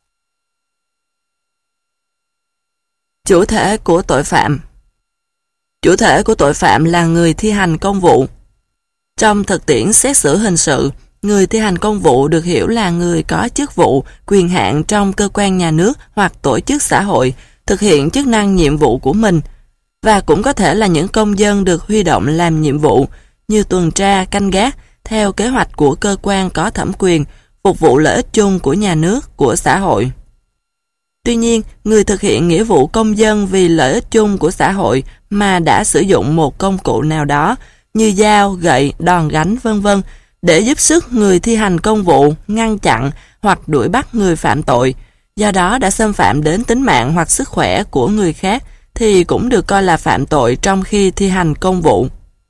Chủ thể của tội phạm. Chủ thể của tội phạm là người thi hành công vụ. Trong thực tiễn xét xử hình sự, người thi hành công vụ được hiểu là người có chức vụ, quyền hạn trong cơ quan nhà nước hoặc tổ chức xã hội, thực hiện chức năng nhiệm vụ của mình, và cũng có thể là những công dân được huy động làm nhiệm vụ như tuần tra, canh gác, theo kế hoạch của cơ quan có thẩm quyền, phục vụ lợi ích chung của nhà nước, của xã hội. Tuy nhiên, người thực hiện nghĩa vụ công dân vì lợi ích chung của xã hội mà đã sử dụng một công cụ nào đó như dao, gậy, đòn gánh, vân vân để giúp sức người thi hành công vụ, ngăn chặn hoặc đuổi bắt người phạm tội, do đó đã xâm phạm đến tính mạng hoặc sức khỏe của người khác, thì cũng được coi là phạm tội trong khi thi hành công vụ.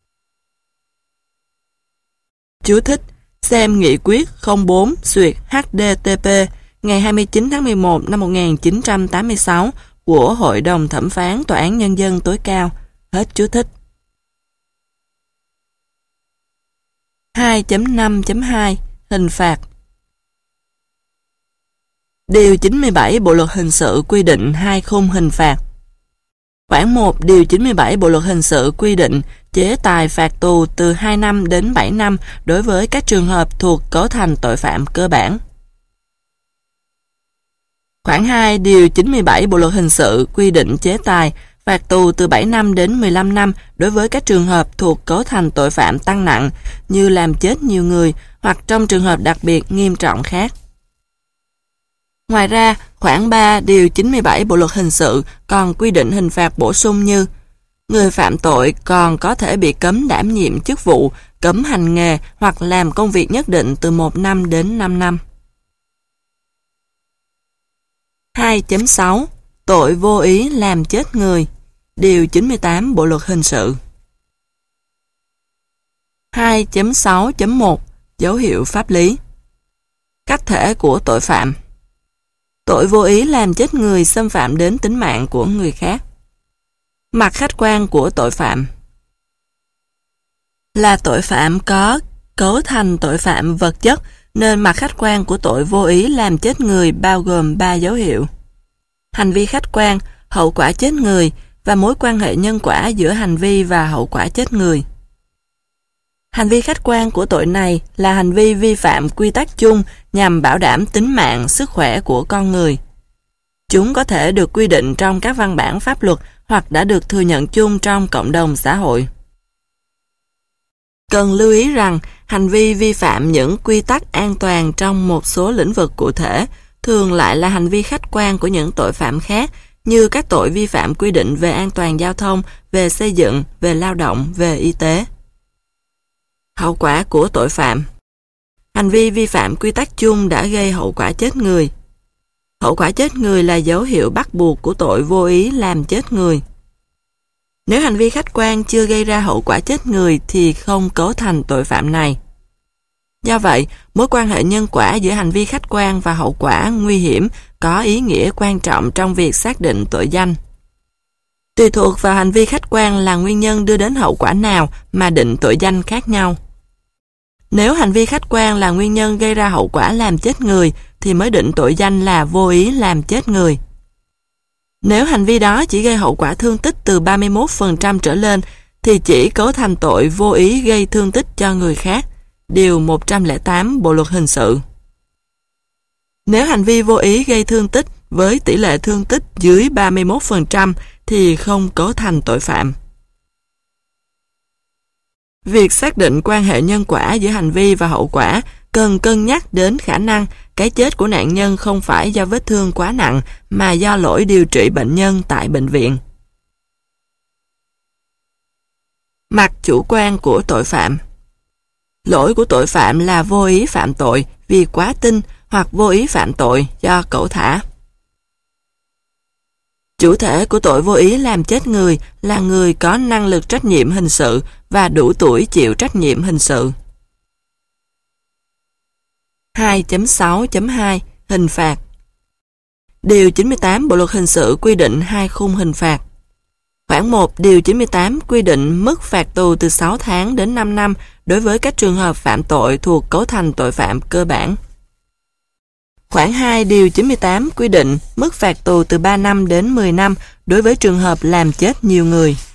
Chú thích: xem Nghị quyết 04/HDTP ngày 29 tháng 11 năm 1986 của Hội đồng Thẩm phán Tòa án Nhân dân tối cao. Hết chú thích. 2.5.2 Hình phạt. Điều 97 Bộ luật hình sự quy định 2 khung hình phạt. Khoản 1 Điều 97 Bộ luật hình sự quy định chế tài phạt tù từ 2 năm đến 7 năm đối với các trường hợp thuộc cấu thành tội phạm cơ bản. Khoản 2 Điều 97 Bộ luật hình sự quy định chế tài phạt tù từ 7 năm đến 15 năm đối với các trường hợp thuộc cấu thành tội phạm tăng nặng như làm chết nhiều người hoặc trong trường hợp đặc biệt nghiêm trọng khác. Ngoài ra, khoản 3 Điều 97 Bộ luật hình sự còn quy định hình phạt bổ sung như: người phạm tội còn có thể bị cấm đảm nhiệm chức vụ, cấm hành nghề hoặc làm công việc nhất định từ 1 năm đến 5 năm. 2.6 Tội vô ý làm chết người. Điều 98 Bộ luật hình sự. 2.6.1 Dấu hiệu pháp lý. Cách thể của tội phạm. Tội vô ý làm chết người xâm phạm đến tính mạng của người khác. Mặt khách quan của tội phạm. Là tội phạm có cấu thành tội phạm vật chất, nên mặt khách quan của tội vô ý làm chết người bao gồm 3 dấu hiệu: hành vi khách quan, hậu quả chết người và mối quan hệ nhân quả giữa hành vi và hậu quả chết người. Hành vi khách quan của tội này là hành vi vi phạm quy tắc chung nhằm bảo đảm tính mạng, sức khỏe của con người. Chúng có thể được quy định trong các văn bản pháp luật hoặc đã được thừa nhận chung trong cộng đồng xã hội. Cần lưu ý rằng, hành vi vi phạm những quy tắc an toàn trong một số lĩnh vực cụ thể thường lại là hành vi khách quan của những tội phạm khác, như các tội vi phạm quy định về an toàn giao thông, về xây dựng, về lao động, về y tế. Hậu quả của tội phạm. Hành vi vi phạm quy tắc chung đã gây hậu quả chết người. Hậu quả chết người là dấu hiệu bắt buộc của tội vô ý làm chết người. Nếu hành vi khách quan chưa gây ra hậu quả chết người thì không cấu thành tội phạm này. Do vậy, mối quan hệ nhân quả giữa hành vi khách quan và hậu quả nguy hiểm có ý nghĩa quan trọng trong việc xác định tội danh. Tùy thuộc vào hành vi khách quan là nguyên nhân đưa đến hậu quả nào mà định tội danh khác nhau. Nếu hành vi khách quan là nguyên nhân gây ra hậu quả làm chết người thì mới định tội danh là vô ý làm chết người. Nếu hành vi đó chỉ gây hậu quả thương tích từ 31% trở lên thì chỉ cấu thành tội vô ý gây thương tích cho người khác. Điều 108 Bộ luật hình sự. Nếu hành vi vô ý gây thương tích với tỷ lệ thương tích dưới 31% thì không cấu thành tội phạm. Việc xác định quan hệ nhân quả giữa hành vi và hậu quả cần cân nhắc đến khả năng cái chết của nạn nhân không phải do vết thương quá nặng mà do lỗi điều trị bệnh nhân tại bệnh viện. Mặt chủ quan của tội phạm. Lỗi của tội phạm là vô ý phạm tội vì quá tin hoặc vô ý phạm tội do cẩu thả. Chủ thể của tội vô ý làm chết người là người có năng lực trách nhiệm hình sự và đủ tuổi chịu trách nhiệm hình sự. 2.6.2 Hình phạt. Điều 98 Bộ luật hình sự quy định 2 khung hình phạt. Khoản 1 Điều 98 quy định mức phạt tù từ 6 tháng đến 5 năm đối với các trường hợp phạm tội thuộc cấu thành tội phạm cơ bản. Khoản 2 Điều 98 quy định mức phạt tù từ 3 năm đến 10 năm đối với trường hợp làm chết nhiều người.